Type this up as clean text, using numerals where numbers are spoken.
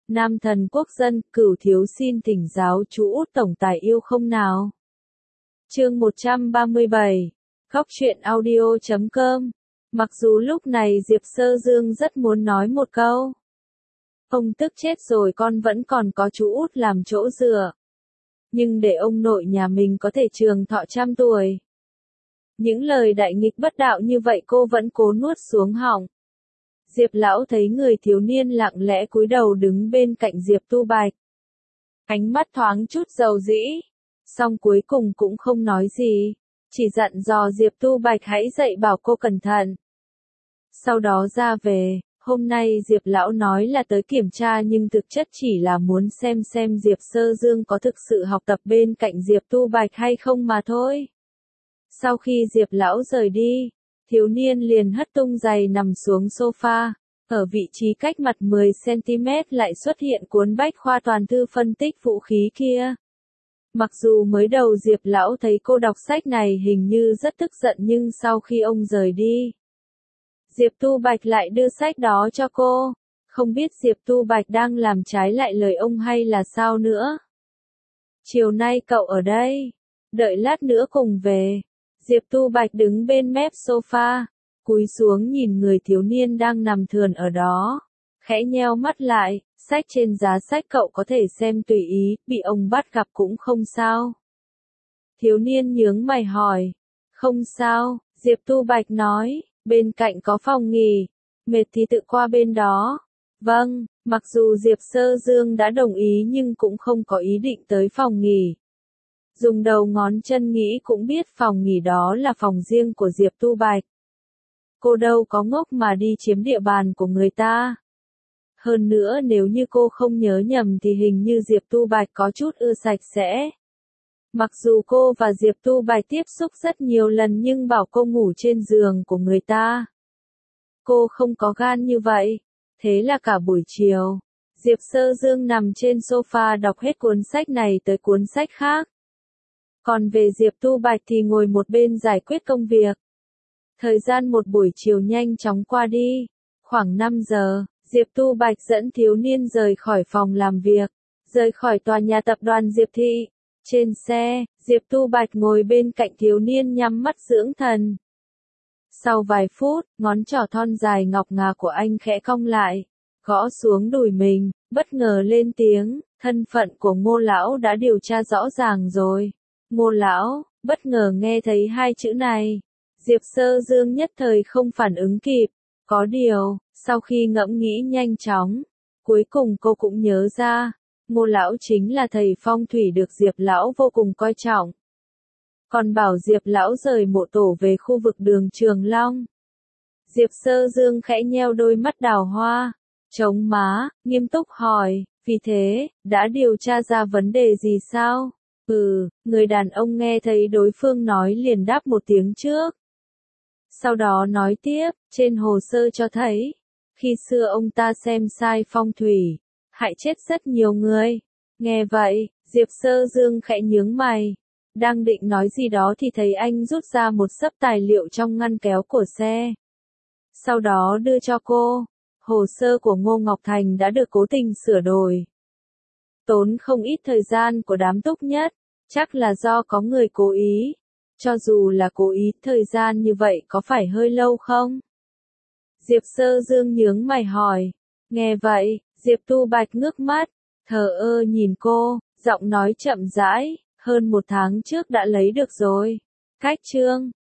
Nam thần quốc dân, Cửu thiếu xin thỉnh giáo chú Út tổng tài yêu không nào. Chương 137. Khóc chuyện audio.com. Mặc dù lúc này Diệp Sơ Dương rất muốn nói một câu. Ông tức chết rồi, con vẫn còn có chú Út làm chỗ dựa. Nhưng để ông nội nhà mình có thể trường thọ 100 tuổi. Những lời đại nghịch bất đạo như vậy cô vẫn cố nuốt xuống họng. Diệp lão thấy người thiếu niên lặng lẽ cúi đầu đứng bên cạnh Diệp Tu Bạch. Ánh mắt thoáng chút dầu dĩ, song cuối cùng cũng không nói gì, chỉ dặn dò Diệp Tu Bạch hãy dạy bảo cô cẩn thận. Sau đó ra về, hôm nay Diệp lão nói là tới kiểm tra nhưng thực chất chỉ là muốn xem Diệp Sơ Dương có thực sự học tập bên cạnh Diệp Tu Bạch hay không mà thôi. Sau khi Diệp lão rời đi, thiếu niên liền hất tung giày nằm xuống sofa, ở vị trí cách mặt 10 cm lại xuất hiện cuốn bách khoa toàn thư phân tích vũ khí kia. Mặc dù mới đầu Diệp lão thấy cô đọc sách này hình như rất tức giận nhưng sau khi ông rời đi, Diệp Tu Bạch lại đưa sách đó cho cô, không biết Diệp Tu Bạch đang làm trái lại lời ông hay là sao nữa. Chiều nay cậu ở đây, đợi lát nữa cùng về. Diệp Tu Bạch đứng bên mép sofa, cúi xuống nhìn người thiếu niên đang nằm thườn ở đó, khẽ nheo mắt lại, sách trên giá sách cậu có thể xem tùy ý, bị ông bắt gặp cũng không sao. Thiếu niên nhướng mày hỏi, không sao, Diệp Tu Bạch nói, bên cạnh có phòng nghỉ, mệt thì tự qua bên đó. Vâng, mặc dù Diệp Sơ Dương đã đồng ý nhưng cũng không có ý định tới phòng nghỉ. Dùng đầu ngón chân nghĩ cũng biết phòng nghỉ đó là phòng riêng của Diệp Tu Bạch. Cô đâu có ngốc mà đi chiếm địa bàn của người ta. Hơn nữa nếu như cô không nhớ nhầm thì hình như Diệp Tu Bạch có chút ưa sạch sẽ. Mặc dù cô và Diệp Tu Bạch tiếp xúc rất nhiều lần nhưng bảo cô ngủ trên giường của người ta, cô không có gan như vậy. Thế là cả buổi chiều, Diệp Sơ Dương nằm trên sofa đọc hết cuốn sách này tới cuốn sách khác. Còn về Diệp Tu Bạch thì ngồi một bên giải quyết công việc. Thời gian một buổi chiều nhanh chóng qua đi. Khoảng 5 giờ, Diệp Tu Bạch dẫn thiếu niên rời khỏi phòng làm việc, rời khỏi tòa nhà tập đoàn Diệp Thị. Trên xe, Diệp Tu Bạch ngồi bên cạnh thiếu niên nhắm mắt dưỡng thần. Sau vài phút, ngón trỏ thon dài ngọc ngà của anh khẽ cong lại, gõ xuống đùi mình, bất ngờ lên tiếng, thân phận của Ngô lão đã điều tra rõ ràng rồi. Ngô lão, bất ngờ nghe thấy hai chữ này, Diệp Sơ Dương nhất thời không phản ứng kịp. Có điều, sau khi ngẫm nghĩ nhanh chóng, cuối cùng cô cũng nhớ ra, Ngô lão chính là thầy phong thủy được Diệp lão vô cùng coi trọng. Còn bảo Diệp lão rời mộ tổ về khu vực đường Trường Long. Diệp Sơ Dương khẽ nheo đôi mắt đào hoa, chống má, nghiêm túc hỏi, vì thế, đã điều tra ra vấn đề gì sao? Người đàn ông nghe thấy đối phương nói liền đáp một tiếng trước. Sau đó nói tiếp, trên hồ sơ cho thấy, khi xưa ông ta xem sai phong thủy, hại chết rất nhiều người. Nghe vậy, Diệp Sơ Dương khẽ nhướng mày, đang định nói gì đó thì thấy anh rút ra một xấp tài liệu trong ngăn kéo của xe. Sau đó đưa cho cô, hồ sơ của Ngô Ngọc Thành đã được cố tình sửa đổi. Tốn không ít thời gian của đám Túc Nhất, chắc là do có người cố ý. Cho dù là cố ý, thời gian như vậy có phải hơi lâu không? Diệp Sơ Dương nhướng mày hỏi. Nghe vậy, Diệp Tu Bạch ngước mắt, thờ ơ nhìn cô, giọng nói chậm rãi, hơn 1 tháng trước đã lấy được rồi. Cách chương